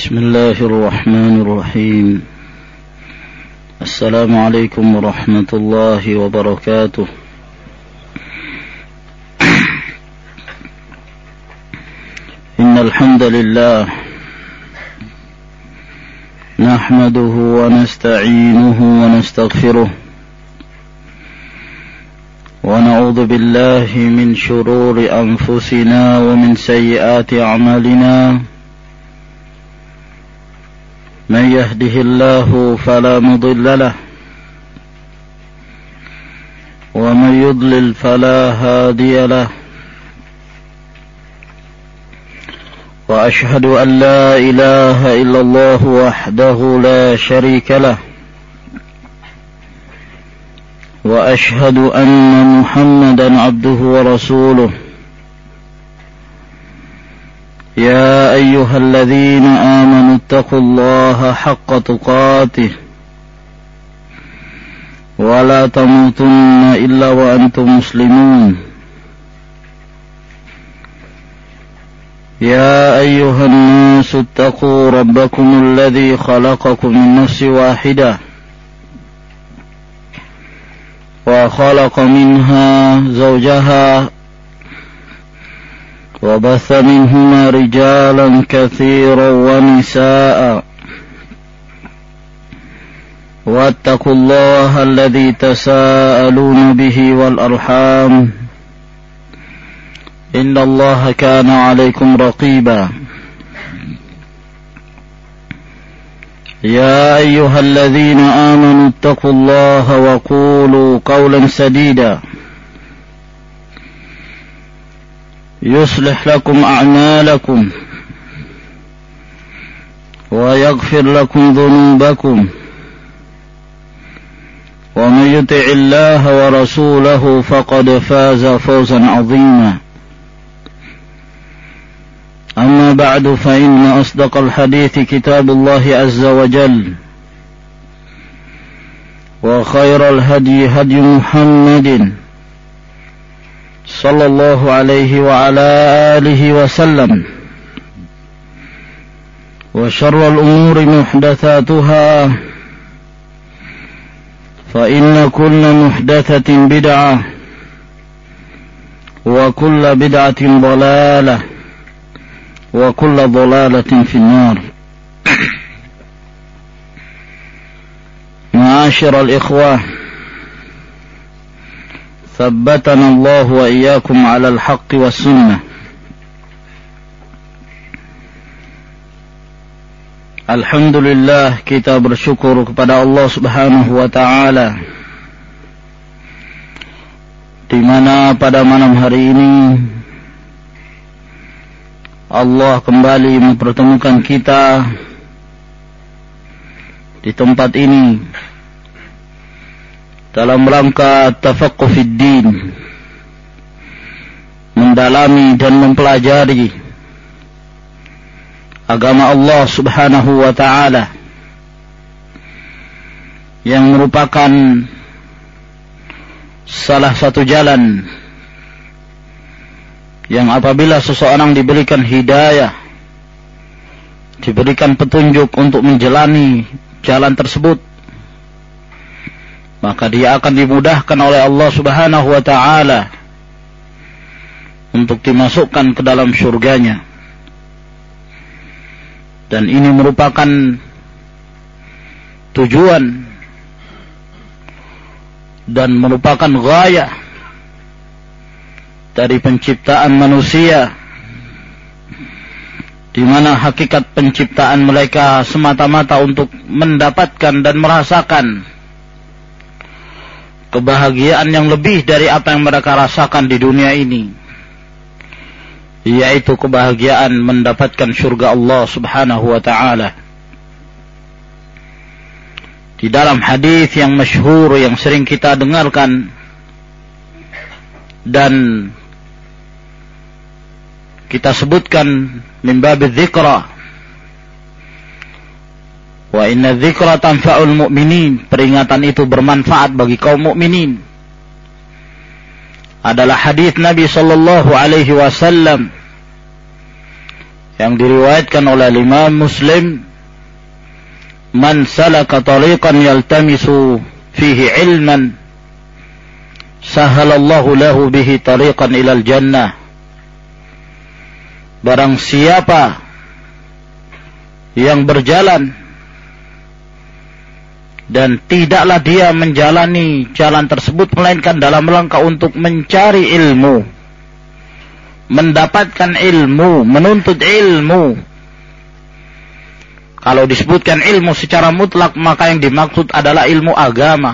بسم الله الرحمن الرحيم. السلام عليكم ورحمة الله وبركاته. إن الحمد لله نحمده ونستعينه ونستغفره ونعوذ بالله من شرور أنفسنا ومن سيئات أعمالنا. من يهده الله فلا مضل له ومن يضلل فلا هادي له. وأشهد أن لا إله إلا الله وحده لا شريك له وأشهد أن محمدا عبده ورسوله. يا أيها الذين آمنوا اتقوا الله حق تقاته ولا تموتن إلا وأنتم مسلمون. يا أيها الناس اتقوا ربكم الذي خلقكم من نفس واحدة وخلق منها زوجها وبث منهما رجالا كثيرا ونساء واتقوا الله الذي تساءلون به والأرحام إن الله كان عليكم رقيبا. يا أيها الذين آمنوا اتقوا الله وقولوا قولا سديدا يصلح لكم أعمالكم ويغفر لكم ذنوبكم ومن يطع الله ورسوله فقد فاز فوزا عظيما. أما بعد فإن أصدق الحديث كتاب الله عز وجل وخير الهدي هدي محمد صلى الله عليه وعلى آله وسلم وشر الأمور محدثاتها فإن كل محدثة بدعة وكل بدعة ضلالة وكل ضلالة في النار. معاشر الإخوة ثبتنا الله وإياكم على الحق والسنة. Alhamdulillah, kita bersyukur kepada Allah Subhanahu wa taala di mana pada malam hari ini Allah kembali mempertemukan kita di tempat ini dalam rangka tafaqquh fid din, mendalami dan mempelajari agama Allah Subhanahu wa taala yang merupakan salah satu jalan yang apabila seseorang diberikan hidayah, diberikan petunjuk untuk menjalani jalan tersebut, maka dia akan dimudahkan oleh Allah Subhanahu wa taala untuk dimasukkan ke dalam surganya. Dan ini merupakan tujuan dan merupakan ghayah dari penciptaan manusia, di mana hakikat penciptaan mereka semata-mata untuk mendapatkan dan merasakan kebahagiaan yang lebih dari apa yang mereka rasakan di dunia ini, yaitu kebahagiaan mendapatkan surga Allah Subhanahu wa taala. Di dalam hadis yang masyhur yang sering kita dengarkan dan kita sebutkan min babil dzikra, wa inna dzikra tanfa'ul mu'minin, peringatan itu bermanfaat bagi kaum mukminin, adalah hadis Nabi sallallahu alaihi wasallam yang diriwayatkan oleh Imam Muslim, man salaka tariqan yaltamisu fihi ilman sahalallahu lahu bihi tariqan ilal jannah. Barang siapa yang berjalan dan tidaklah dia menjalani jalan tersebut melainkan dalam rangka untuk mencari ilmu, mendapatkan ilmu, menuntut ilmu. Kalau disebutkan ilmu secara mutlak, maka yang dimaksud adalah ilmu agama,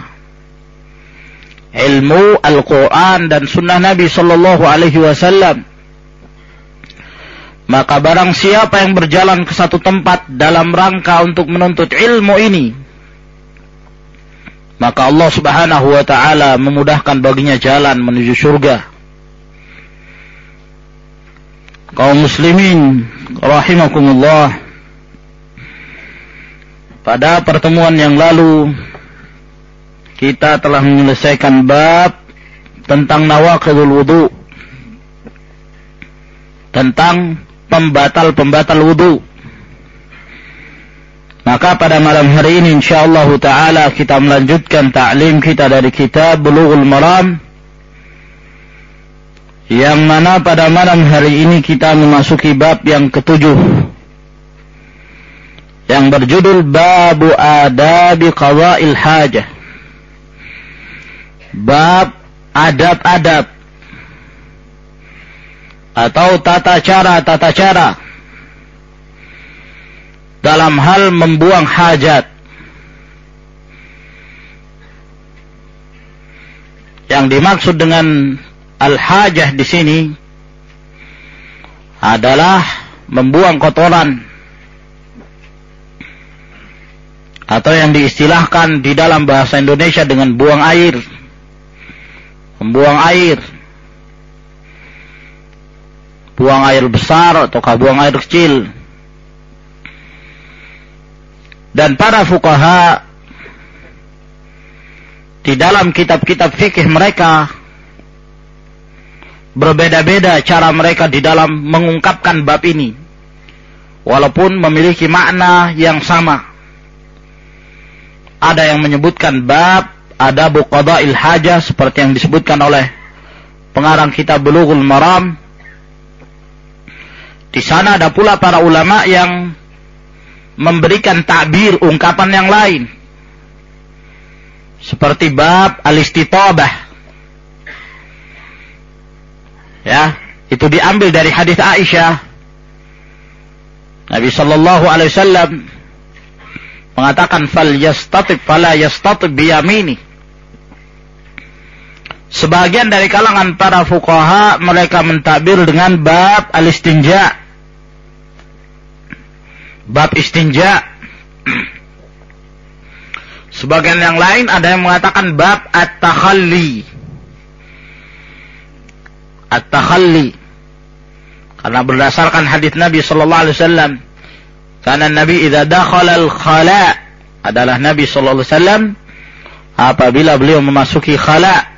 ilmu Al-Quran dan Sunnah Nabi Sallallahu Alaihi Wasallam. Maka barang siapa yang berjalan ke satu tempat dalam rangka untuk menuntut ilmu ini, maka Allah Subhanahu wa ta'ala memudahkan baginya jalan menuju surga. Kaum muslimin rahimakumullah, pada pertemuan yang lalu kita telah menyelesaikan bab tentang nawaqidul wudu, tentang pembatal-pembatal wudu. Maka pada malam hari ini insyaallah ta'ala kita melanjutkan ta'lim kita dari kitab Bulughul Maram, yang mana pada malam hari ini kita memasuki bab yang ketujuh, yang berjudul Babu Adabi Qada'il Hajah. Bab adab-adab atau tata cara dalam hal membuang hajat. Yang dimaksud dengan al-hajah di sini adalah membuang kotoran, atau yang diistilahkan di dalam bahasa Indonesia dengan buang air, membuang air, buang air besar ataukah buang air kecil. Dan para fuqaha di dalam kitab-kitab fikih mereka berbeda-beda cara mereka di dalam mengungkapkan bab ini, walaupun memiliki makna yang sama. Ada yang menyebutkan bab adabu qada'il hajah seperti yang disebutkan oleh pengarang kitab Bulughul Maram. Di sana ada pula para ulama yang memberikan takbir, ungkapan yang lain, seperti bab al-istitabah. Ya, itu diambil dari hadis Aisyah. Nabi sallallahu alaihi wasallam mengatakan fal yastatib fala yastatib biyamini. Sebagian dari kalangan para fuqaha mereka mentakbir dengan bab al-istinja, bab istinja. Sebagian yang lain ada yang mengatakan bab at-takhalli, at-takhalli, karena berdasarkan hadis Nabi sallallahu alaihi wasallam, karena Nabi idza dakhala al-khala, adalah Nabi sallallahu alaihi wasallam apabila beliau memasuki khala.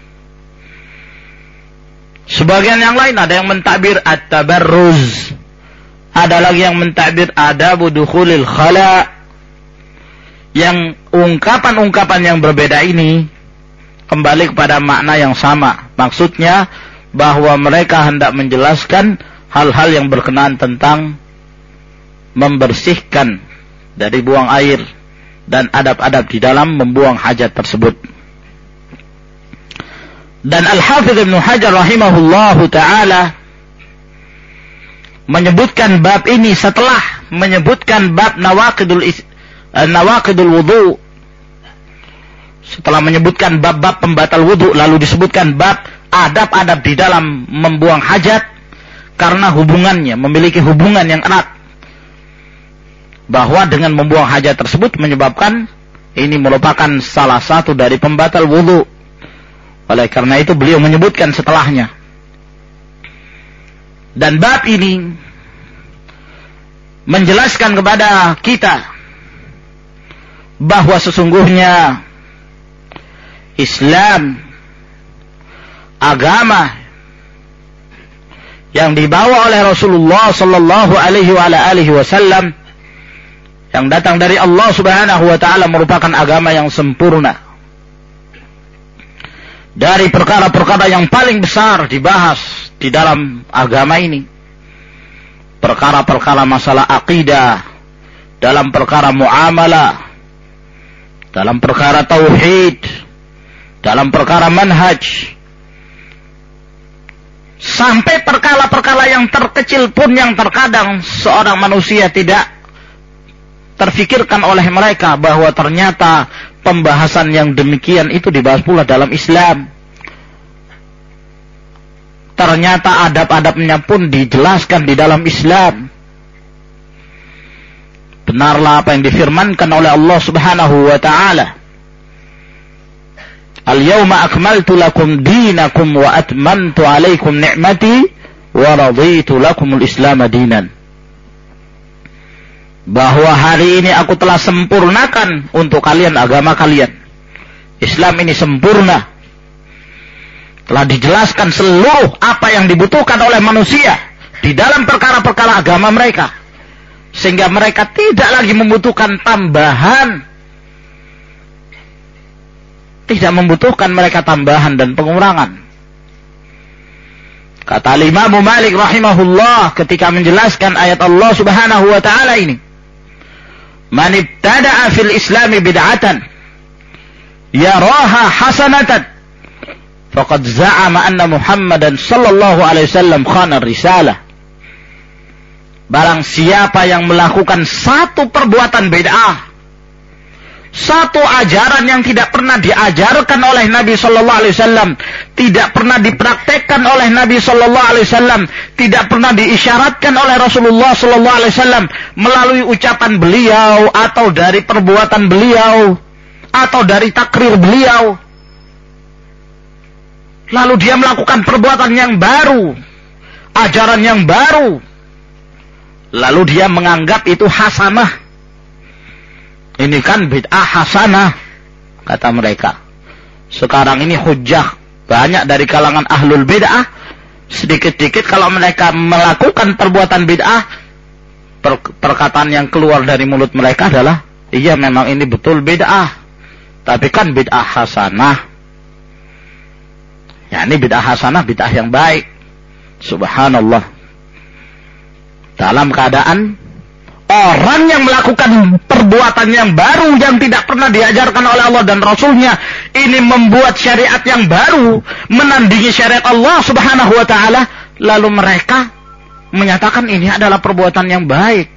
Sebagian yang lain ada yang mentakbir at-tabarruz, ada lagi yang mentakbir adabu dukhulil khala. Yang ungkapan-ungkapan yang berbeda ini kembali kepada makna yang sama. Maksudnya bahwa mereka hendak menjelaskan hal-hal yang berkenaan tentang membersihkan dari buang air dan adab-adab di dalam membuang hajat tersebut. Dan Al-Hafidh Ibnu Hajar rahimahullahu ta'ala menyebutkan bab ini setelah menyebutkan bab nawaqidul wudu. Setelah menyebutkan bab-bab pembatal wudu, lalu disebutkan bab adab-adab di dalam membuang hajat, karena hubungannya, memiliki hubungan yang erat, bahwa dengan membuang hajat tersebut menyebabkan ini merupakan salah satu dari pembatal wudu. Oleh karena itu beliau menyebutkan setelahnya. Dan bab ini menjelaskan kepada kita bahwa sesungguhnya Islam agama yang dibawa oleh Rasulullah sallallahu alaihi wasallam, yang datang dari Allah Subhanahu wa taala, merupakan agama yang sempurna. Dari perkara-perkara yang paling besar dibahas di dalam agama ini, perkara-perkara masalah akidah, dalam perkara muamalah, dalam perkara tauhid, dalam perkara manhaj, sampai perkara-perkara yang terkecil pun yang terkadang seorang manusia tidak terfikirkan oleh mereka bahwa ternyata pembahasan yang demikian itu dibahas pula dalam Islam. Ternyata adab-adabnya pun dijelaskan di dalam Islam. Benarlah apa yang difirmankan oleh Allah Subhanahu wa taala. Al-yawma akmaltu lakum dinakum wa atmamtu alaikum ni'mati wa raditu lakumul Islam dinan. Bahwa hari ini aku telah sempurnakan untuk kalian agama kalian. Islam ini sempurna. Telah dijelaskan seluruh apa yang dibutuhkan oleh manusia di dalam perkara-perkara agama mereka, sehingga mereka tidak lagi membutuhkan tambahan. Tidak membutuhkan mereka tambahan dan pengurangan. Kata Imam Malik rahimahullah ketika menjelaskan ayat Allah Subhanahu wa taala ini, man ibtada'a fil islami bid'atan yaraha hasanatan faqad za'ama anna Muhammadan sallallahu alaihi wasallam khana risalah. Barang siapa yang melakukan satu perbuatan bid'ah, satu ajaran yang tidak pernah diajarkan oleh Nabi sallallahu alaihi wasallam, tidak pernah dipraktekkan oleh Nabi sallallahu alaihi wasallam, tidak pernah diisyaratkan oleh Rasulullah sallallahu alaihi wasallam melalui ucapan beliau atau dari perbuatan beliau atau dari takrir beliau. Lalu dia melakukan perbuatan yang baru, ajaran yang baru, lalu dia menganggap itu hasanah. Ini kan bid'ah hasanah, kata mereka. Sekarang ini hujjah banyak dari kalangan ahlul bid'ah. Sedikit-sedikit kalau mereka melakukan perbuatan bid'ah, perkataan yang keluar dari mulut mereka adalah, iya memang ini betul bid'ah, tapi kan bid'ah hasanah. Ya ini bid'ah hasanah, bid'ah yang baik. Subhanallah. Dalam keadaan orang yang melakukan perbuatan yang baru yang tidak pernah diajarkan oleh Allah dan Rasulnya, ini membuat syariat yang baru, menandingi syariat Allah Subhanahu wa ta'ala, lalu mereka menyatakan ini adalah perbuatan yang baik.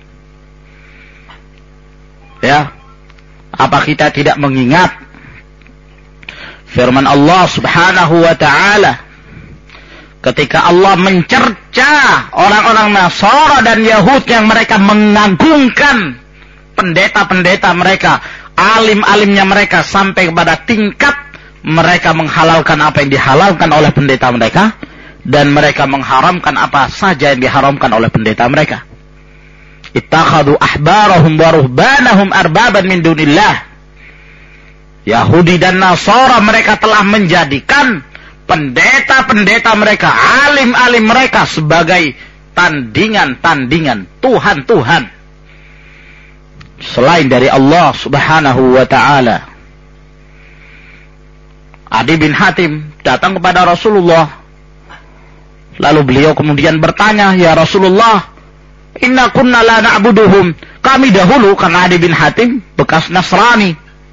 Ya, apa kita tidak mengingat firman Allah Subhanahu wa ta'ala ketika Allah mencerca orang-orang Nasara dan Yahud yang mereka mengagungkan pendeta-pendeta mereka, alim-alimnya mereka, sampai kepada tingkat mereka menghalalkan apa yang dihalalkan oleh pendeta mereka, dan mereka mengharamkan apa saja yang diharamkan oleh pendeta mereka. Ittakhadhu ahbarahum wa ruhbanahum arbaban min dunillah. Yahudi dan Nasara mereka telah menjadikan pendeta-pendeta mereka, alim-alim mereka sebagai tandingan-tandingan Tuhan-Tuhan selain dari Allah Subhanahu wa ta'ala. Adi bin Hatim datang kepada Rasulullah, lalu beliau kemudian bertanya, ya Rasulullah, inna kunna la na'buduhum. Kami dahulu, karena Adi bin Hatim bekas Nasrani,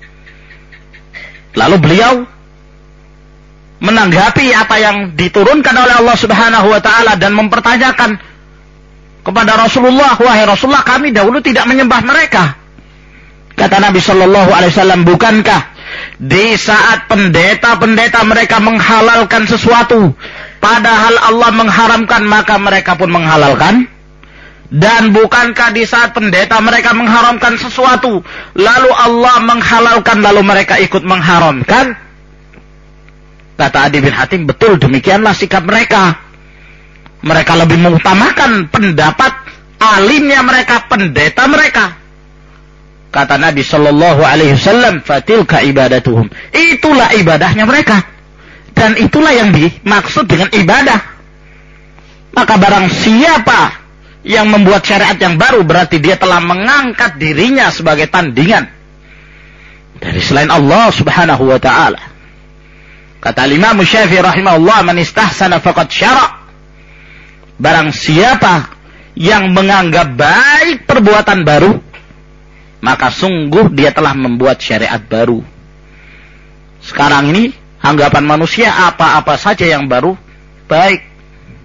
lalu beliau menanggapi apa yang diturunkan oleh Allah Subhanahu wa ta'ala dan mempertanyakan kepada Rasulullah, wahai Rasulullah, kami dahulu tidak menyembah mereka. Kata Nabi sallallahu alaihi wasallam, bukankah di saat pendeta-pendeta mereka menghalalkan sesuatu padahal Allah mengharamkan, maka mereka pun menghalalkan? Dan bukankah di saat pendeta mereka mengharamkan sesuatu lalu Allah menghalalkan, lalu mereka ikut mengharamkan? Kata Adi bin Hatim, betul, demikianlah sikap mereka. Mereka lebih mengutamakan pendapat alimnya mereka, pendeta mereka. Kata Nabi sallallahu alaihi wasallam, fatilka ibadatuhum. Itulah ibadahnya mereka. Dan itulah yang dimaksud dengan ibadah. Maka barang siapa yang membuat syariat yang baru, berarti dia telah mengangkat dirinya sebagai tandingan dari selain Allah subhanahu wa ta'ala. Kata Imam Syafi'i rahimahullah, man istahsana faqad syara'. Barang siapa yang menganggap baik perbuatan baru, maka sungguh dia telah membuat syariat baru. Sekarang ini anggapan manusia apa-apa saja yang baru baik.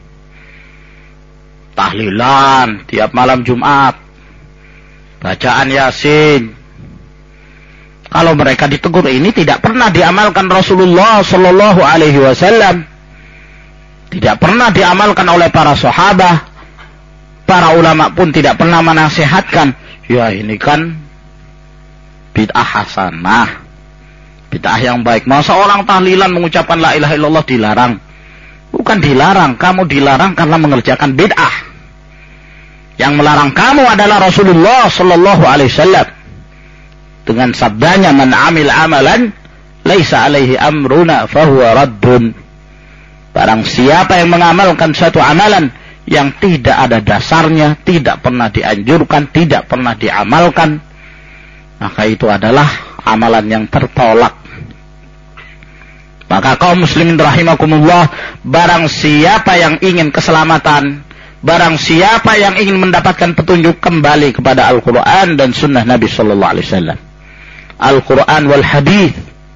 Tahlilan tiap malam Jumat, bacaan Yasin. Kalau mereka ditegur, ini tidak pernah diamalkan Rasulullah sallallahu alaihi wasallam, tidak pernah diamalkan oleh para sahabat, para ulama pun tidak pernah menasihatkan. Ya, ini kan bid'ah hasanah, bid'ah yang baik. Masa orang tahlilan mengucapkan la ilaha illallah dilarang? Bukan dilarang, kamu dilarang karena mengerjakan bid'ah. Yang melarang kamu adalah Rasulullah sallallahu alaihi wasallam dengan sabdanya, man amil amalan laisa alaihi amruna fahuwa raddun. Barang siapa yang mengamalkan suatu amalan yang tidak ada dasarnya, tidak pernah dianjurkan, tidak pernah diamalkan, maka itu adalah amalan yang tertolak. Maka kaum muslimin rahimakumullah, barang siapa yang ingin keselamatan, barang siapa yang ingin mendapatkan petunjuk, kembali kepada Al-Quran dan sunnah Nabi sallallahu alaihi wasallam. Al-Quran wal hadith.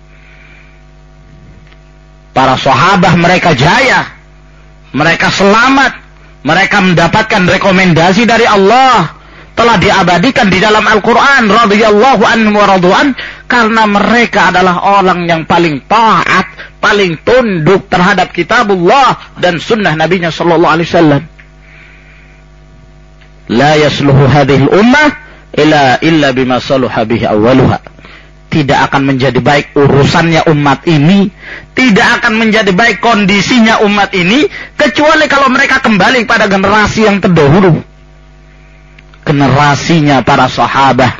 Para sahabat mereka jaya, mereka selamat, mereka mendapatkan rekomendasi dari Allah, telah diabadikan di dalam Al-Quran, radhiyallahu anhum wa radu'an, karena mereka adalah orang yang paling taat, paling tunduk terhadap kitabullah dan sunnah Nabinya sallallahu alaihi wasallam. La yasluhu hadhil ummah illa bima saluha bihi awwaluha. Tidak akan menjadi baik urusannya umat ini, tidak akan menjadi baik kondisinya umat ini, kecuali kalau mereka kembali pada generasi yang terdahulu, generasinya para sahabat.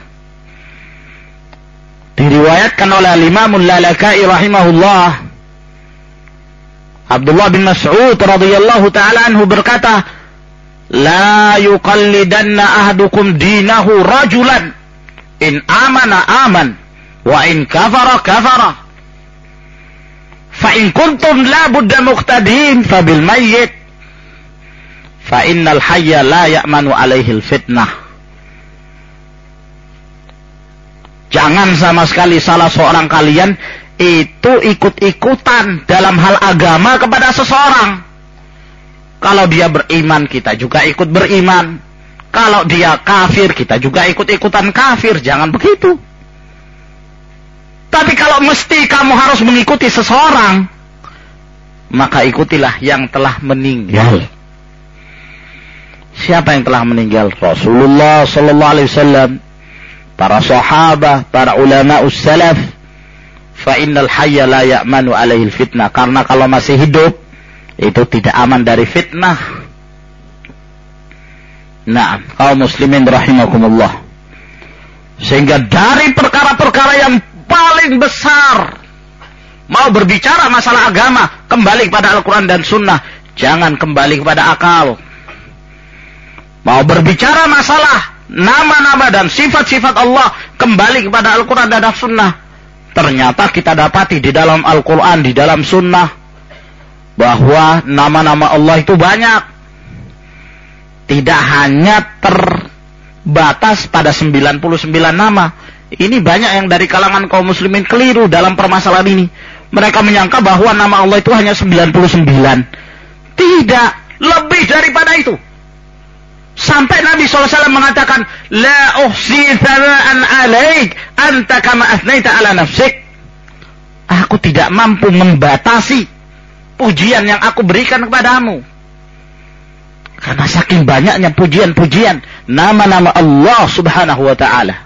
Diriwayatkan oleh Imamul Lalaka'i rahimahullah, Abdullah bin Mas'ud radhiyallahu ta'ala anhu berkata, la yuqallidanna ahadukum dinahu rajulan in amana aman wa in kafara kafara fa in kuntum la budda muqtadin fa bil mayyit fa innal hayya la ya'manu alaihi al fitnah. Jangan sama sekali salah seorang kalian itu ikut-ikutan dalam hal agama kepada seseorang. Kalau dia beriman, kita juga ikut beriman. Kalau dia kafir, kita juga ikut-ikutan kafir. Jangan begitu. Tapi kalau mesti kamu harus mengikuti seseorang, maka ikutilah yang telah meninggal. Siapa yang telah meninggal? Rasulullah sallallahu alaihi wasallam, para sahabat, para ulama ussalaf. Fa innal hayya la ya'manu alaihi fitnah. Karena kalau masih hidup, itu tidak aman dari fitnah. Nah, kaum muslimin rahimakumullah. Sehingga dari perkara-perkara yang paling besar, mau berbicara masalah agama, kembali kepada Al-Quran dan Sunnah. Jangan kembali kepada akal. Mau berbicara masalah nama-nama dan sifat-sifat Allah, kembali kepada Al-Quran dan Sunnah. Ternyata kita dapati di dalam Al-Quran, di dalam Sunnah, bahwa nama-nama Allah itu banyak. Tidak hanya terbatas pada 99 nama. Ini banyak yang dari kalangan kaum muslimin keliru dalam permasalahan ini. Mereka menyangka bahwa nama Allah itu hanya 99. Tidak, lebih daripada itu. Sampai Nabi SAW mengatakan, la uhsi thana'an alaik anta kama athnaita ala nafsik. Aku tidak mampu membatasi pujian yang aku berikan kepadamu. Karena saking banyaknya pujian-pujian nama-nama Allah subhanahu wa ta'ala.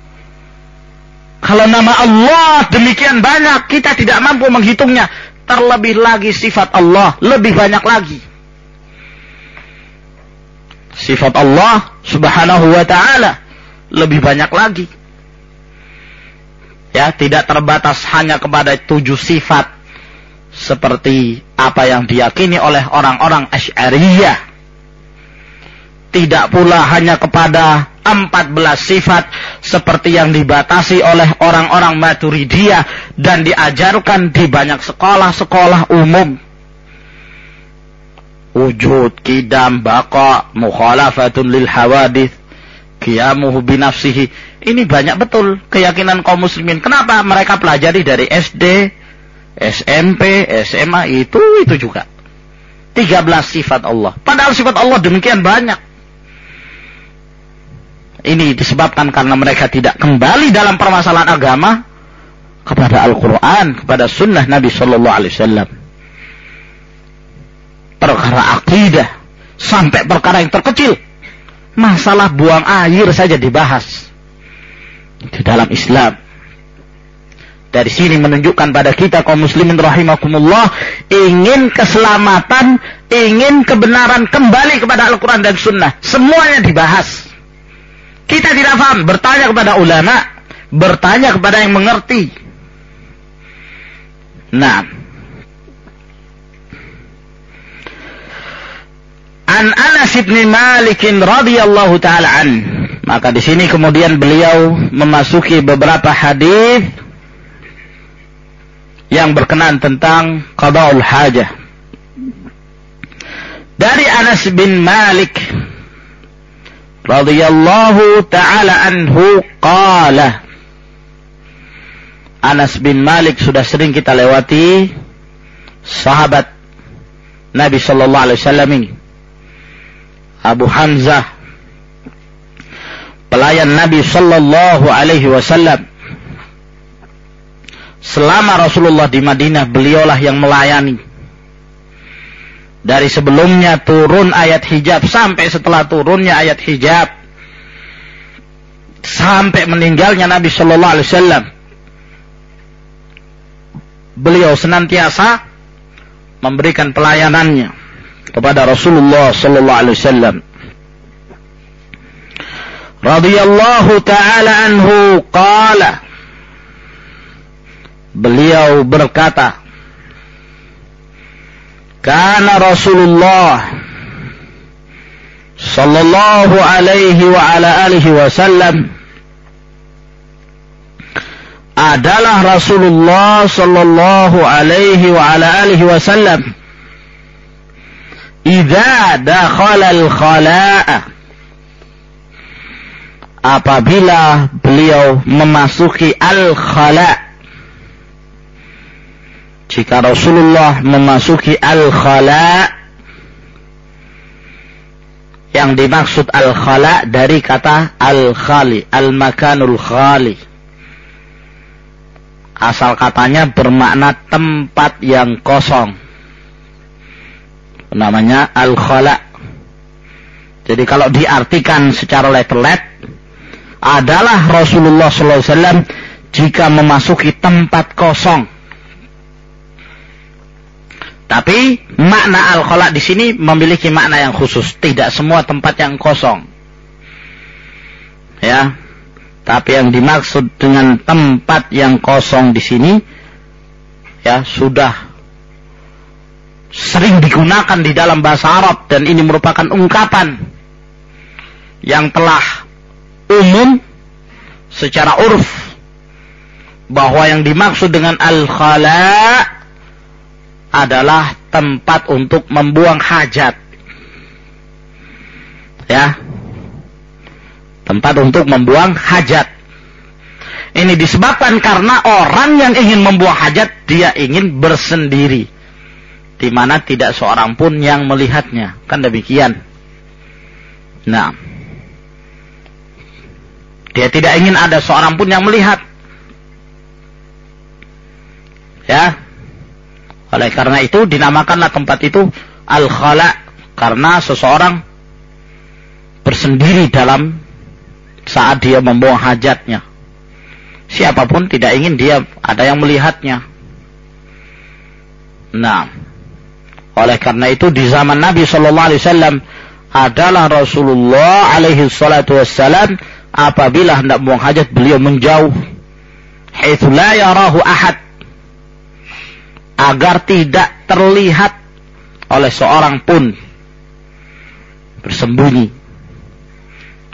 Kalau nama Allah demikian banyak, kita tidak mampu menghitungnya. Terlebih lagi sifat Allah, lebih banyak lagi. Sifat Allah subhanahu wa ta'ala lebih banyak lagi. Ya, tidak terbatas hanya kepada 7 sifat seperti apa yang diyakini oleh orang-orang Asy'ariyah. tidak pula hanya kepada 14 sifat seperti yang dibatasi oleh orang-orang Maturidiyah dan diajarkan di banyak sekolah-sekolah umum. Wujud, qidam, baqa, mukhalafatun lil hawadith, qiyamuhu binafsihi. Ini banyak betul keyakinan kaum muslimin. Kenapa? Mereka pelajari dari SD, SMP, SMA, itu juga. 13 sifat Allah. Padahal sifat Allah demikian banyak. Ini disebabkan karena mereka tidak kembali dalam permasalahan agama kepada Al-Quran, kepada sunnah Nabi Sallallahu Alaihi Wasallam. Perkara akidah, sampai perkara yang terkecil, masalah buang air saja dibahas di dalam Islam. Dari sini menunjukkan pada kita kaum muslimin rahimakumullah, ingin keselamatan, ingin kebenaran kembali kepada Al-Quran dan sunnah, semuanya dibahas. Kita tidak paham, bertanya kepada ulama, bertanya kepada yang mengerti. Nah, an Anas bin Malik radhiyallahu taala an. Maka di sini kemudian beliau memasuki beberapa hadis yang berkenaan tentang qada'ul hajah. Dari Anas bin Malik radhiyallahu ta'ala anhu qala. Anas bin Malik sudah sering kita lewati, sahabat Nabi sallallahu alaihi wasallam ini. Abu Hamzah, pelayan Nabi sallallahu alaihi wasallam. Selama Rasulullah di Madinah, beliaulah yang melayani. Dari sebelumnya turun ayat hijab sampai setelah turunnya ayat hijab, sampai meninggalnya Nabi Sallallahu Alaihi Wasallam, beliau senantiasa memberikan pelayanannya kepada Rasulullah Sallallahu Alaihi Wasallam. Radhiyallahu ta'ala anhu qala. Beliau berkata, kana Rasulullah sallallahu alaihi wa ala alihi wasallam, adalah Rasulullah sallallahu alaihi wa ala alihi wasallam, idza dakhala al-khala'a, apabila beliau memasuki al-khala'. Jika Rasulullah memasuki al-khala', yang dimaksud al-khala' dari kata al-khali, al-makanul khali. Asal katanya bermakna tempat yang kosong. Namanya al-khala'. Jadi kalau diartikan secara letter-let, adalah Rasulullah SAW jika memasuki tempat kosong. Tapi makna al-khala' di sini memiliki makna yang khusus. Tidak semua tempat yang kosong. Ya. Tapi yang dimaksud dengan tempat yang kosong di sini, ya, sudah sering digunakan di dalam bahasa Arab, dan ini merupakan ungkapan yang telah umum secara urf bahwa yang dimaksud dengan al-khala' adalah tempat untuk membuang hajat. Ya. Tempat untuk membuang hajat. Ini disebabkan karena orang yang ingin membuang hajat, dia ingin bersendiri, di mana tidak seorang pun yang melihatnya. Kan demikian. Nah, dia tidak ingin ada seorang pun yang melihat. Ya. Oleh karena itu dinamakanlah tempat itu al-khala', karena seseorang bersendiri dalam saat dia membuang hajatnya. Siapapun tidak ingin dia ada yang melihatnya. Nah, oleh karena itu di zaman Nabi Sallallahu Alaihi Wasallam adalah Rasulullah Alaihi Salatu Wassalam, apabila hendak membuang hajat beliau menjauh, haitsu la yarahu ahad, agar tidak terlihat oleh seorang pun, bersembunyi.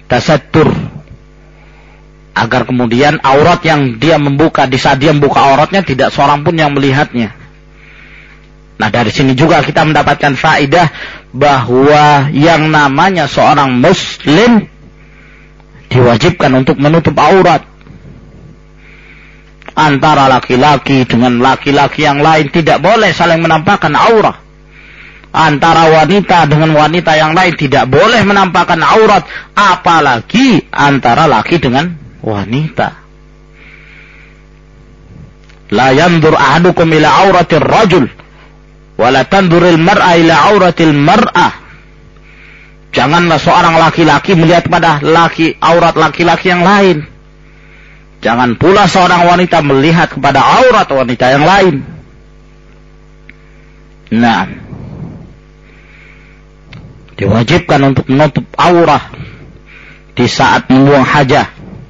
tasattur, agar kemudian aurat yang dia membuka, di saat dia membuka auratnya tidak seorang pun yang melihatnya. Nah, dari sini juga kita mendapatkan faedah bahwa yang namanya seorang muslim diwajibkan untuk menutup aurat. Antara laki-laki dengan laki-laki yang lain tidak boleh saling menampakkan aurat. Antara wanita dengan wanita yang lain tidak boleh menampakkan aurat, apalagi antara laki dengan wanita. La yanzur ahadukum ila auratir rajul wala tanzuril mar'a ila auratil mar'ah. Janganlah seorang laki-laki melihat pada aurat laki-laki yang lain. Jangan pula seorang wanita melihat kepada aurat wanita yang lain. Nah, diwajibkan untuk menutup aurat di saat membuang hajah.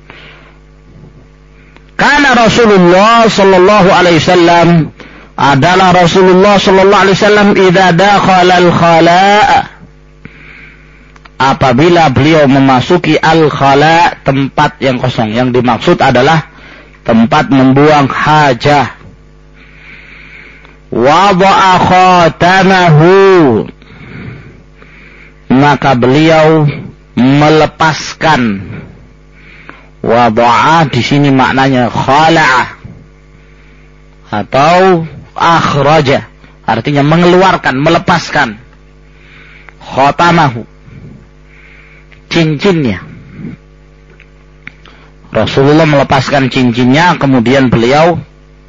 Karena Rasulullah sallallahu alaihi wasallam adalah Rasulullah sallallahu alaihi wasallam idza dakhala al-khala', apabila beliau memasuki al-khala', tempat yang kosong, yang dimaksud adalah tempat membuang hajah, wada'a khatamahu, maka beliau melepaskan. Wada'a di sini maknanya khala'ah atau akhraja, artinya mengeluarkan, melepaskan. Khatamahu, cincinnya. Rasulullah melepaskan cincinnya, kemudian beliau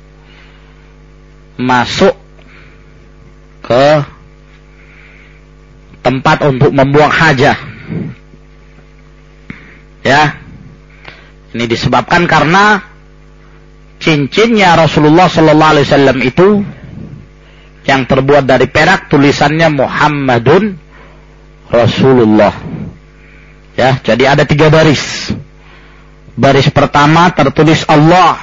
masuk ke tempat untuk membuang hajah. Ya, ini disebabkan karena cincinnya Rasulullah sallallahu alaihi wasallam itu yang terbuat dari perak, tulisannya Muhammadun Rasulullah. Ya, jadi ada 3 baris. Baris pertama tertulis Allah.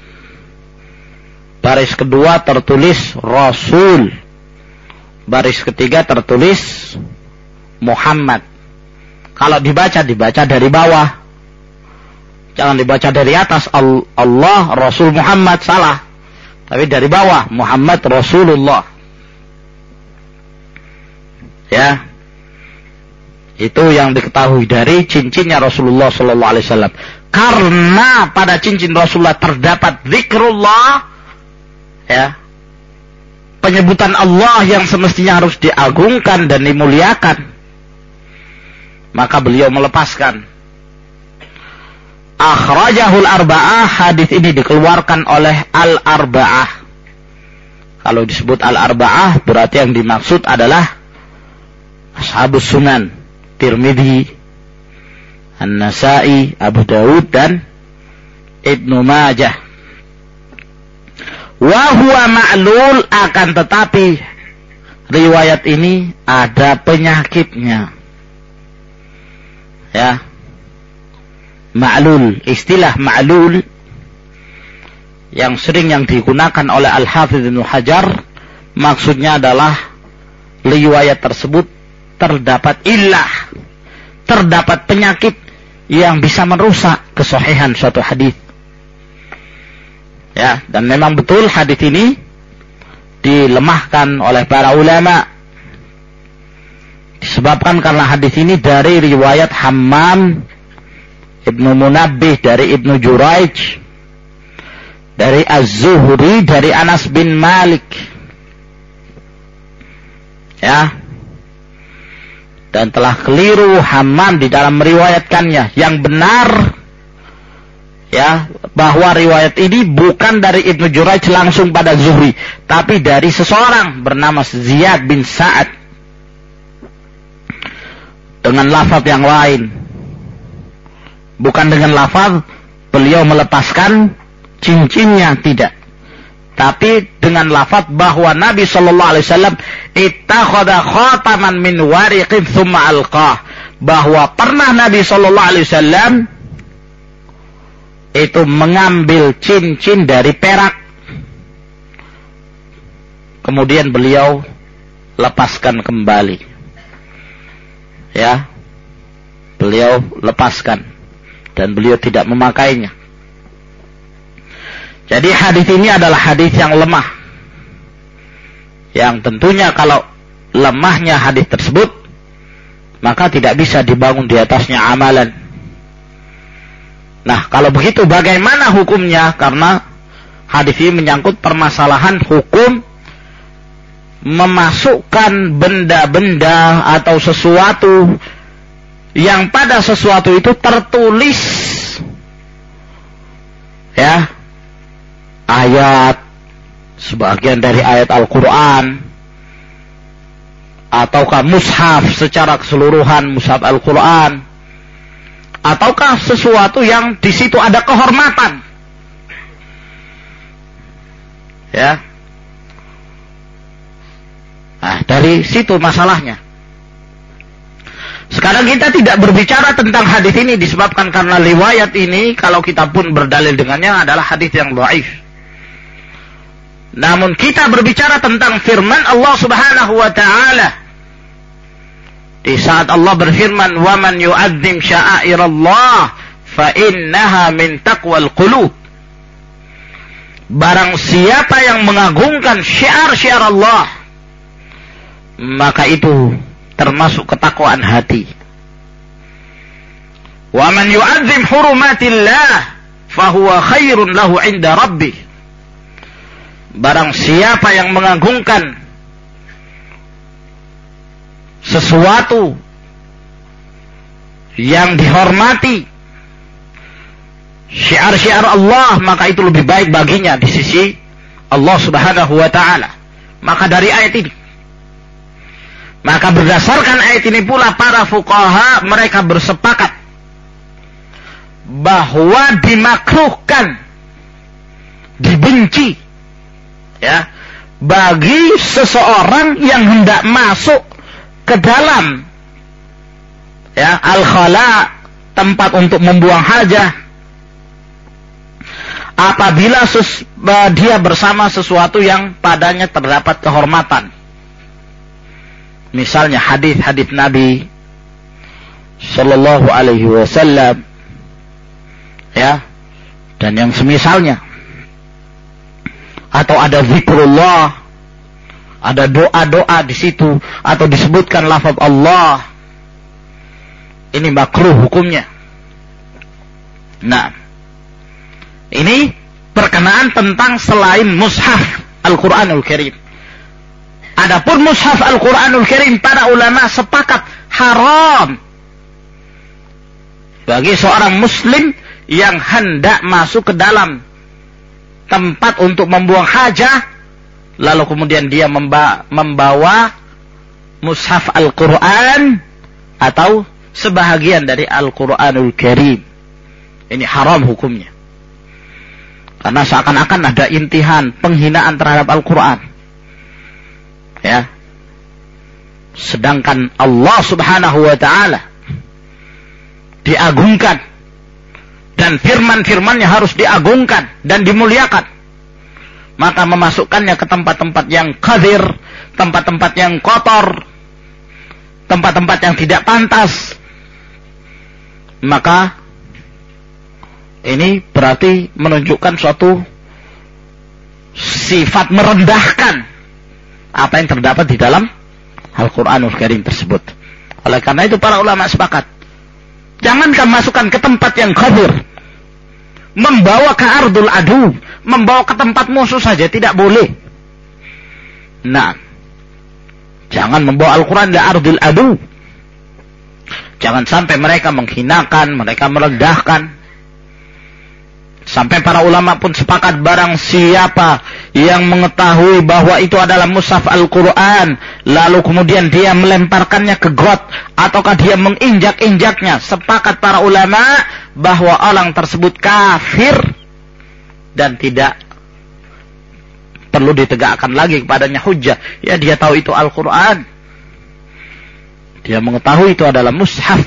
Baris kedua tertulis Rasul. Baris ketiga tertulis Muhammad. Kalau dibaca dari bawah. Jangan dibaca dari atas Allah Rasul Muhammad, salah. Tapi dari bawah Muhammad Rasulullah. Ya. Itu yang diketahui dari cincinnya Rasulullah sallallahu alaihi wasallam. Karena pada cincin Rasulullah terdapat zikrullah, ya. Penyebutan Allah yang semestinya harus diagungkan dan dimuliakan. Maka beliau melepaskan. Akhrajahul arba'ah, hadis ini dikeluarkan oleh al-arba'ah. Kalau disebut al-arba'ah berarti yang dimaksud adalah Ashabus Sunan, Tirmidzi, An-Nasa'i, Abu Dawud dan Ibnu Majah. Wa huwa ma'lul, akan tetapi riwayat ini ada penyakitnya. Ya. Ma'lul, istilah ma'lul yang sering yang digunakan oleh Al-Hafidz Ibnu Hajar, maksudnya adalah riwayat tersebut terdapat illah, terdapat penyakit yang bisa merusak kesahihan suatu hadis. Ya, dan memang betul hadis ini dilemahkan oleh para ulama disebabkan karena hadis ini dari riwayat Hammam Ibnu Munabbih dari Ibnu Juraij, dari Az-Zuhri, dari Anas bin Malik. Ya. Dan telah keliru Hammam di dalam meriwayatkannya. Yang benar, ya, bahwa riwayat ini bukan dari Ibnu Juraij langsung pada Zuhri, tapi dari seseorang bernama Ziyad bin Sa'ad dengan lafaz yang lain. Bukan dengan lafaz beliau melepaskan cincinnya, tidak. Tapi dengan lafaz bahwa Nabi sallallahu alaihi wasallam ittakhadha khataman min wariqin thumma alqah, bahwa pernah Nabi sallallahu alaihi wasallam itu mengambil cincin dari perak, kemudian beliau lepaskan kembali. Ya. beliau lepaskan dan beliau tidak memakainya. Jadi hadis ini adalah hadis yang lemah, yang tentunya kalau lemahnya hadis tersebut, maka tidak bisa dibangun di atasnya amalan. Nah, kalau begitu bagaimana hukumnya? Karena hadis ini menyangkut permasalahan hukum memasukkan benda-benda atau sesuatu yang pada sesuatu itu tertulis, ya, ayat, sebagian dari ayat Al-Quran, ataukah mushaf secara keseluruhan, mushaf Al-Quran, ataukah sesuatu yang di situ ada kehormatan, ya. Nah, dari situ masalahnya. Sekarang kita tidak berbicara tentang hadis ini disebabkan karena riwayat ini kalau kita pun berdalil dengannya adalah hadis yang dhaif. Namun kita berbicara tentang firman Allah Subhanahu wa taala. Di saat Allah berfirman, "Wa man yu'azzim sya'airallah fa innaha min taqwal qulub." Barang siapa yang mengagungkan syiar-syiar Allah, maka itu termasuk ketakwaan hati. Wa man yu'azzim hurumatillah fahuwa khairun lahu 'inda rabbih. Barang siapa yang mengagungkan sesuatu yang dihormati, syiar-syiar Allah, maka itu lebih baik baginya di sisi Allah Subhanahu wa taala. Maka dari ayat ini, maka berdasarkan ayat ini pula para fuqaha mereka bersepakat bahwa dimakruhkan, dibenci, ya, bagi seseorang yang hendak masuk ke dalam, ya, al-khala, tempat untuk membuang hajah, apabila dia bersama sesuatu yang padanya terdapat kehormatan. Misalnya hadis-hadis Nabi Sallallahu Alaihi Wasallam, ya, dan yang semisalnya, atau ada zikrullah, ada doa-doa di situ, atau disebutkan lafaz Allah, ini makruh hukumnya. Nah, ini perkenaan tentang selain mushaf Al-Quranul Karim. Adapun mushaf Al-Quranul Karim, para ulama sepakat haram bagi seorang muslim yang hendak masuk ke dalam tempat untuk membuang hajah, lalu kemudian dia membawa mushaf Al-Quran atau sebahagian dari Al-Quranul Karim. Ini haram hukumnya. Karena seakan-akan ada intihan, penghinaan terhadap Al-Quran. Ya. Sedangkan Allah Subhanahu wa taala diagungkan dan firman-firmannya harus diagungkan dan dimuliakan. Maka memasukkannya ke tempat-tempat yang qadir, tempat-tempat yang kotor, tempat-tempat yang tidak pantas, maka ini berarti menunjukkan suatu sifat merendahkan apa yang terdapat di dalam Al-Quranul Karim tersebut. Oleh karena itu para ulama sepakat, jangankan masukkan ke tempat yang qadir, membawa ke ardul adu, membawa ke tempat musuh saja tidak boleh. Nah, jangan membawa Al-Quran di ardul adu. Jangan sampai mereka menghinakan, mereka merendahkan. Sampai para ulama pun sepakat, barang siapa yang mengetahui bahwa itu adalah mushaf Al-Quran, lalu kemudian dia melemparkannya ke got, ataukah dia menginjak-injaknya, sepakat para ulama bahwa orang tersebut kafir dan tidak perlu ditegakkan lagi kepadanya hujjah. Ya, dia tahu itu Al-Quran, dia mengetahui itu adalah mushaf.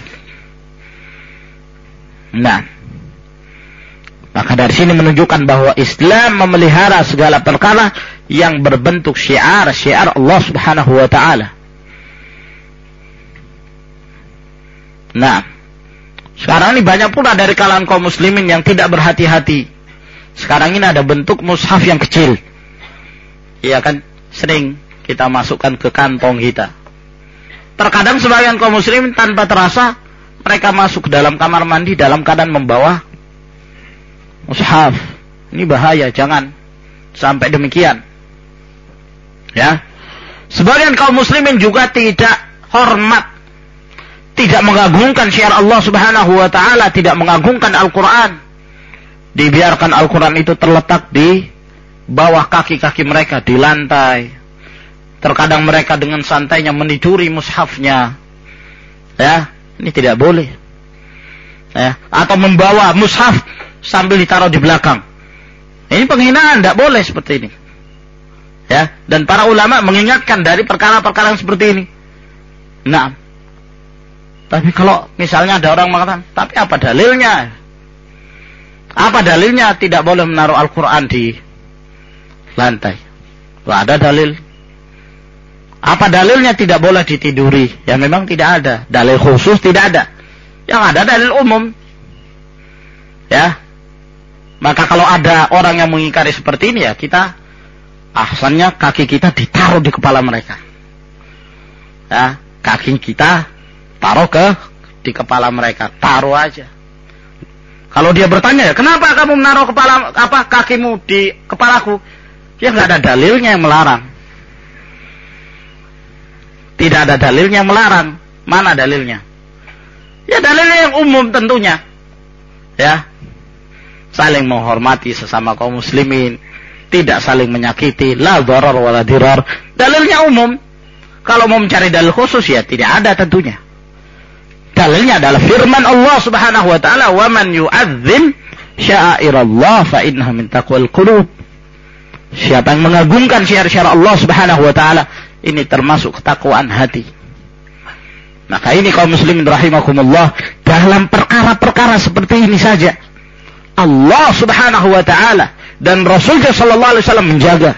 Nah, maka dari sini menunjukkan bahwa Islam memelihara segala perkara yang berbentuk syiar-syiar Allah Subhanahu wa taala. Nah, Sekarang ini banyak pula dari kalangan kaum muslimin yang tidak berhati-hati. Sekarang ini ada bentuk mushaf yang kecil. Iya kan, sering kita masukkan ke kantong kita. Terkadang sebagian kaum muslimin tanpa terasa mereka masuk ke dalam kamar mandi dalam keadaan membawa mushaf. Ini bahaya, jangan sampai demikian. Ya. Sebagian kaum muslimin juga tidak hormat, tidak mengagungkan syiar Allah Subhanahu wa taala, tidak mengagungkan Al-Qur'an. Dibiarkan Al-Qur'an itu terletak di bawah kaki-kaki mereka di lantai. Terkadang mereka dengan santainya meniduri mushafnya. Ya, ini tidak boleh. Ya, atau membawa mushaf sambil ditaruh di belakang. Ini penghinaan, tidak boleh seperti ini. Ya, dan para ulama mengingatkan dari perkara-perkara yang seperti ini. Nah, tapi kalau misalnya ada orang mengatakan, tapi apa dalilnya? Apa dalilnya tidak boleh menaruh Al-Quran di lantai? Tidak ada dalil. Apa dalilnya tidak boleh ditiduri? Ya memang tidak ada. Dalil khusus tidak ada. Yang ada dalil umum. Ya. Maka kalau ada orang yang mengingkari seperti ini, ya kita ahsannya kaki kita ditaruh di kepala mereka. Ya, kaki kita taruh di kepala mereka, taruh aja. Kalau dia bertanya, kenapa kamu menaruh kakimu di kepalaku? Ya nggak ada dalilnya yang melarang. Tidak ada dalilnya yang melarang. Mana dalilnya? Ya dalilnya yang umum tentunya. Ya, saling menghormati sesama kaum muslimin, tidak saling menyakiti, la dharar wala dirar. Dalilnya umum. Kalau mau mencari dalil khusus ya tidak ada tentunya. Dalilnya adalah firman Allah Subhanahu wa taala, "Wa man yu'azzim sya'airallah fa innaha min taqwal qulub." Siapa yang mengagungkan syiar-syiar Allah Subhanahu wa taala, ini termasuk ketakwaan hati. Maka ini kaum muslimin rahimakumullah, dalam perkara-perkara seperti ini saja Allah Subhanahu wa taala dan Rasulullah sallallahu alaihi wasallam menjaga.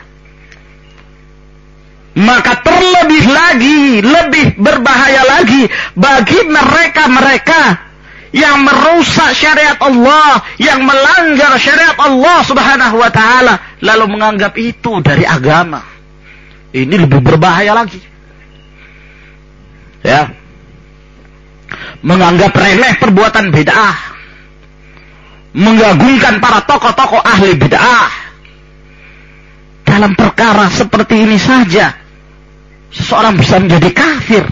Maka terlebih lagi, lebih berbahaya lagi bagi mereka-mereka yang merusak syariat Allah, yang melanggar syariat Allah Subhanahu wa taala lalu menganggap itu dari agama. Ini lebih berbahaya lagi. Ya. Menganggap remeh perbuatan bid'ah. Mengagungkan para tokoh-tokoh ahli bid'ah. Dalam perkara seperti ini saja seseorang bisa menjadi kafir.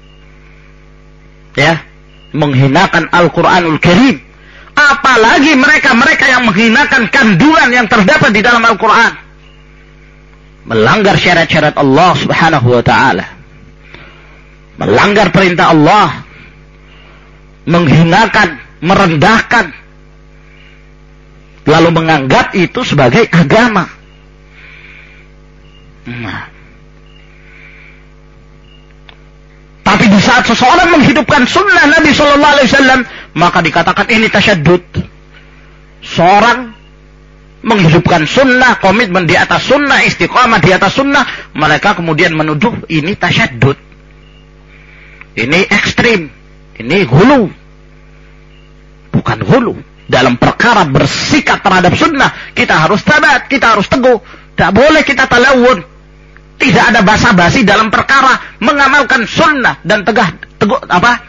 Ya, menghinakan Al-Qur'anul Karim. Apalagi mereka-mereka yang menghinakan kandungan yang terdapat di dalam Al-Qur'an. Melanggar syariat-syariat Allah Subhanahu wa taala. Melanggar perintah Allah. Menghinakan, merendahkan, lalu menganggap itu sebagai agama. Nah. Tapi di saat seseorang menghidupkan sunnah Nabi Sallallahu Alaihi Wasallam, maka dikatakan ini tasyaddud. Seorang menghidupkan sunnah, komitmen di atas sunnah, istiqamah di atas sunnah, mereka kemudian menuduh ini tasyaddud. Ini ekstrim. Ini hulu. Bukan hulu. Dalam perkara bersikap terhadap sunnah, kita harus tabat, kita harus teguh. Tak boleh kita talawun. Tidak ada basa-basi dalam perkara mengamalkan sunnah dan teguh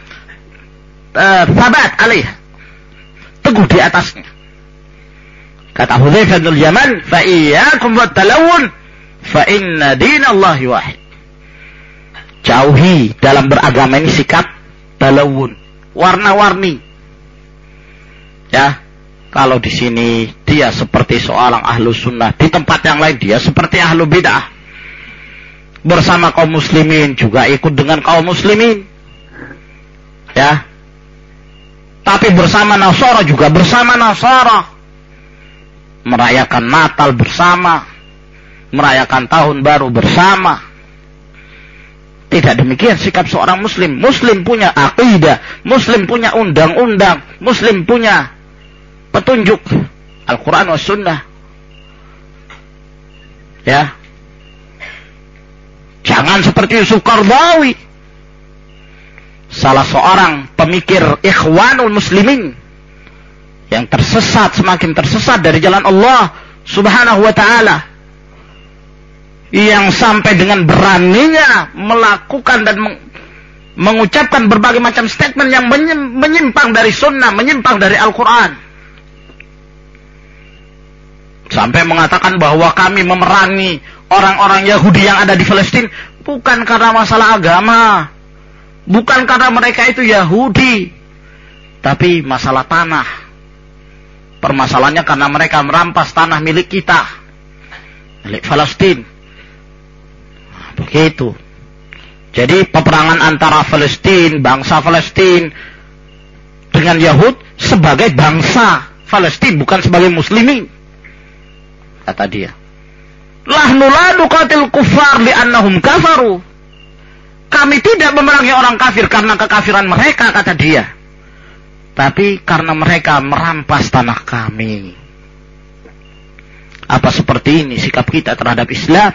tabat alaih. Teguh di atasnya. Kata Hudzaifah bin Yaman, "Fa iyyakum wat talawun, fa inna dinallahi wahid." Jauhi dalam beragama ini sikap talawun, warna-warni. Ya, kalau di sini dia seperti seorang ahlu sunnah, di tempat yang lain dia seperti ahlu bid'ah. Bersama kaum muslimin juga ikut dengan kaum muslimin. Ya. Tapi bersama Nasara juga bersama Nasara. Merayakan Natal bersama, merayakan tahun baru bersama. Tidak demikian sikap seorang muslim. Muslim punya aqidah, muslim punya undang-undang, muslim punya petunjuk Al-Quran was Sunnah. Ya. Jangan seperti Yusuf Qaradawi. salah seorang pemikir Ikhwanul Muslimin yang tersesat, semakin tersesat dari jalan Allah Subhanahu wa ta'ala, yang sampai dengan beraninya melakukan dan mengucapkan berbagai macam statement yang menyimpang dari sunnah, menyimpang dari Al-Quran, sampai mengatakan bahwa kami memerangi orang-orang Yahudi yang ada di Palestina bukan karena masalah agama, bukan karena mereka itu Yahudi, tapi masalah tanah. Permasalahannya karena mereka merampas tanah milik kita, milik Palestina. Begitu. Jadi peperangan antara Palestina, bangsa Palestina dengan Yahud sebagai bangsa Palestina, bukan sebagai muslimin, kata dia. Nahnu la nuqatil kuffar li'annahum kafaru. Kami tidak memerangi orang kafir karena kekafiran mereka, kata dia, tapi karena mereka merampas tanah kami. Apa seperti ini sikap kita terhadap Islam?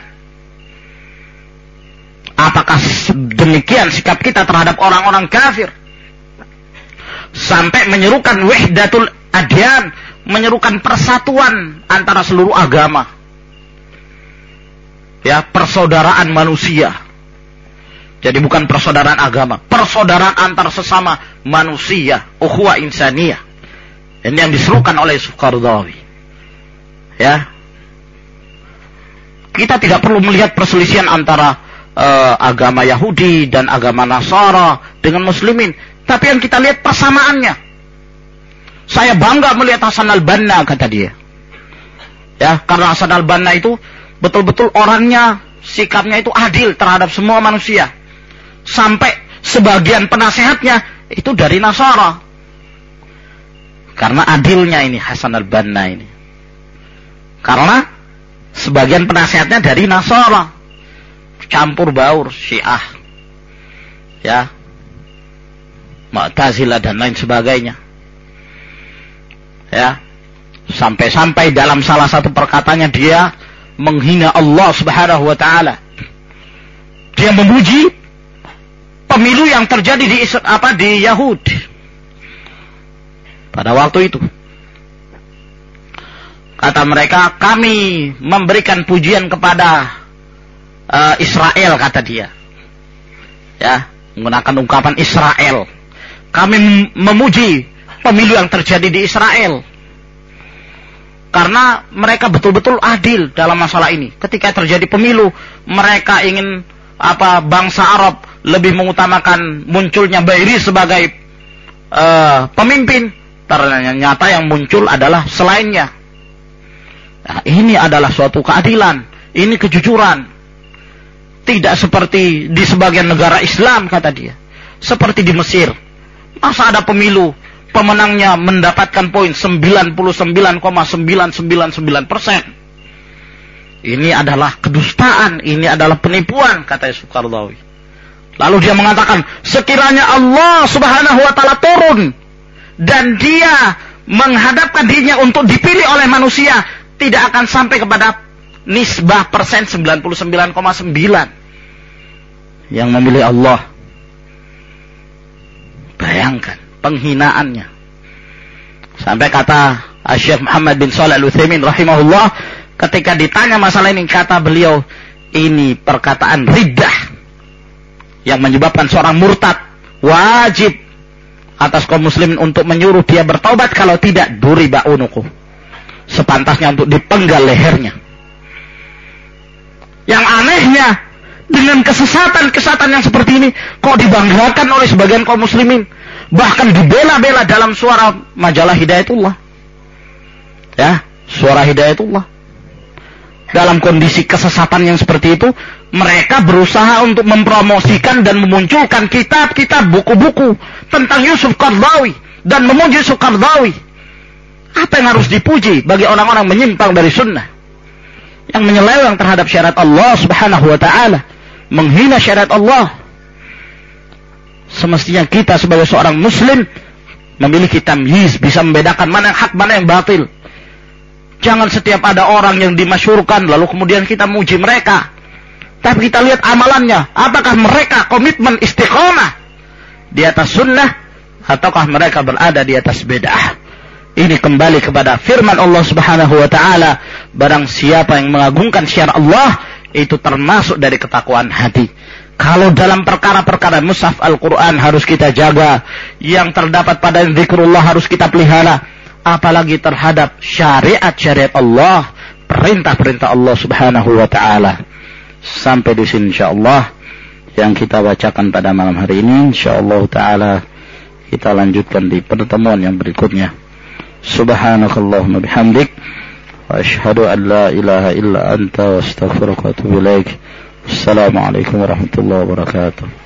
Apakah demikian sikap kita terhadap orang-orang kafir? Sampai menyerukan wahdatul adyan, menyerukan persatuan antara seluruh agama. Ya, persaudaraan manusia. Jadi bukan persaudaraan agama, persaudaraan antar sesama manusia, ukhuwah insaniyah. Ini yang diserukan oleh Qaradawi. Ya. Kita tidak perlu melihat perselisihan antara agama Yahudi dan agama Nasara dengan muslimin, tapi yang kita lihat persamaannya. Saya bangga melihat Hasan al-Banna, kata dia. Ya, karena Hasan al-Banna itu betul-betul orangnya, sikapnya itu adil terhadap semua manusia. Sampai sebagian penasehatnya itu dari Nasara. Karena adilnya ini Hasan al-Banna ini. Karena sebagian penasehatnya dari Nasara. Campur baur Syiah. Ya. Mu'tazilah dan lain sebagainya. Ya. Sampai-sampai dalam salah satu perkataannya dia menghina Allah Subhanahu wa ta'ala. Dia memuji pemilu yang terjadi di Yahud pada waktu itu. Kata mereka, kami memberikan pujian kepada Israel, kata dia. Ya, menggunakan ungkapan Israel. Kami memuji pemilu yang terjadi di Israel karena mereka betul-betul adil dalam masalah ini. Ketika terjadi pemilu, mereka ingin bangsa Arab lebih mengutamakan munculnya Bairi sebagai pemimpin. Ternyata yang muncul adalah selainnya. Nah, ini adalah suatu keadilan, ini kejujuran. Tidak seperti di sebagian negara Islam, kata dia. Seperti di Mesir. Masa ada pemilu, pemenangnya mendapatkan poin 99,999%. Ini adalah kedustaan, ini adalah penipuan, kata Qaradawi. Lalu dia mengatakan, sekiranya Allah Subhanahu wa ta'ala turun dan dia menghadapkan dirinya untuk dipilih oleh manusia, tidak akan sampai kepada nisbah persen 99,9 yang memilih Allah. Bayangkan penghinaannya. Sampai kata Syekh Muhammad bin Shalih Al-Utsaimin rahimahullah, ketika ditanya masalah ini, kata beliau, ini perkataan riddah yang menyebabkan seorang murtad. Wajib atas kaum muslimin untuk menyuruh dia bertaubat, kalau tidak duriba unuku, sepantasnya untuk dipenggal lehernya. Yang anehnya, dengan kesesatan yang seperti ini kok dibanggakan oleh sebagian kaum muslimin, bahkan dibela-bela dalam suara majalah Hidayatullah. Ya, suara Hidayatullah. Dalam kondisi kesesatan yang seperti itu, mereka berusaha untuk mempromosikan dan memunculkan kitab-kitab, buku-buku tentang Yusuf Qaradawi dan memuji Yusuf Qaradawi. Apa yang harus dipuji bagi orang-orang menyimpang dari sunnah, yang menyeleweng terhadap syariat Allah Subhanahu wa ta'ala, menghina syariat Allah? Semestinya kita sebagai seorang muslim memiliki tamyiz, bisa membedakan mana yang hak, mana yang batil. Jangan setiap ada orang yang dimasyhurkan lalu kemudian kita muji mereka, tapi kita lihat amalannya. Apakah mereka komitmen istiqomah di atas sunnah ataukah mereka berada di atas bid'ah. Ini kembali kepada firman Allah Subhanahu wa taala, barang siapa yang mengagungkan syiar Allah itu termasuk dari ketakwaan hati. Kalau dalam perkara-perkara mushaf Al-Quran harus kita jaga, yang terdapat pada zikrullah harus kita pelihara, apalagi terhadap syariat-syariat Allah, perintah-perintah Allah Subhanahu wa taala. Sampai di sini insyaallah yang kita bacakan pada malam hari ini. Insyaallah taala kita lanjutkan di pertemuan yang berikutnya. Subhanakallahumma bihamdik wa asyhadu an la ilaha illa anta wa astaghfiruka wa atubu ilaik. Assalamualaikum warahmatullahi wabarakatuh.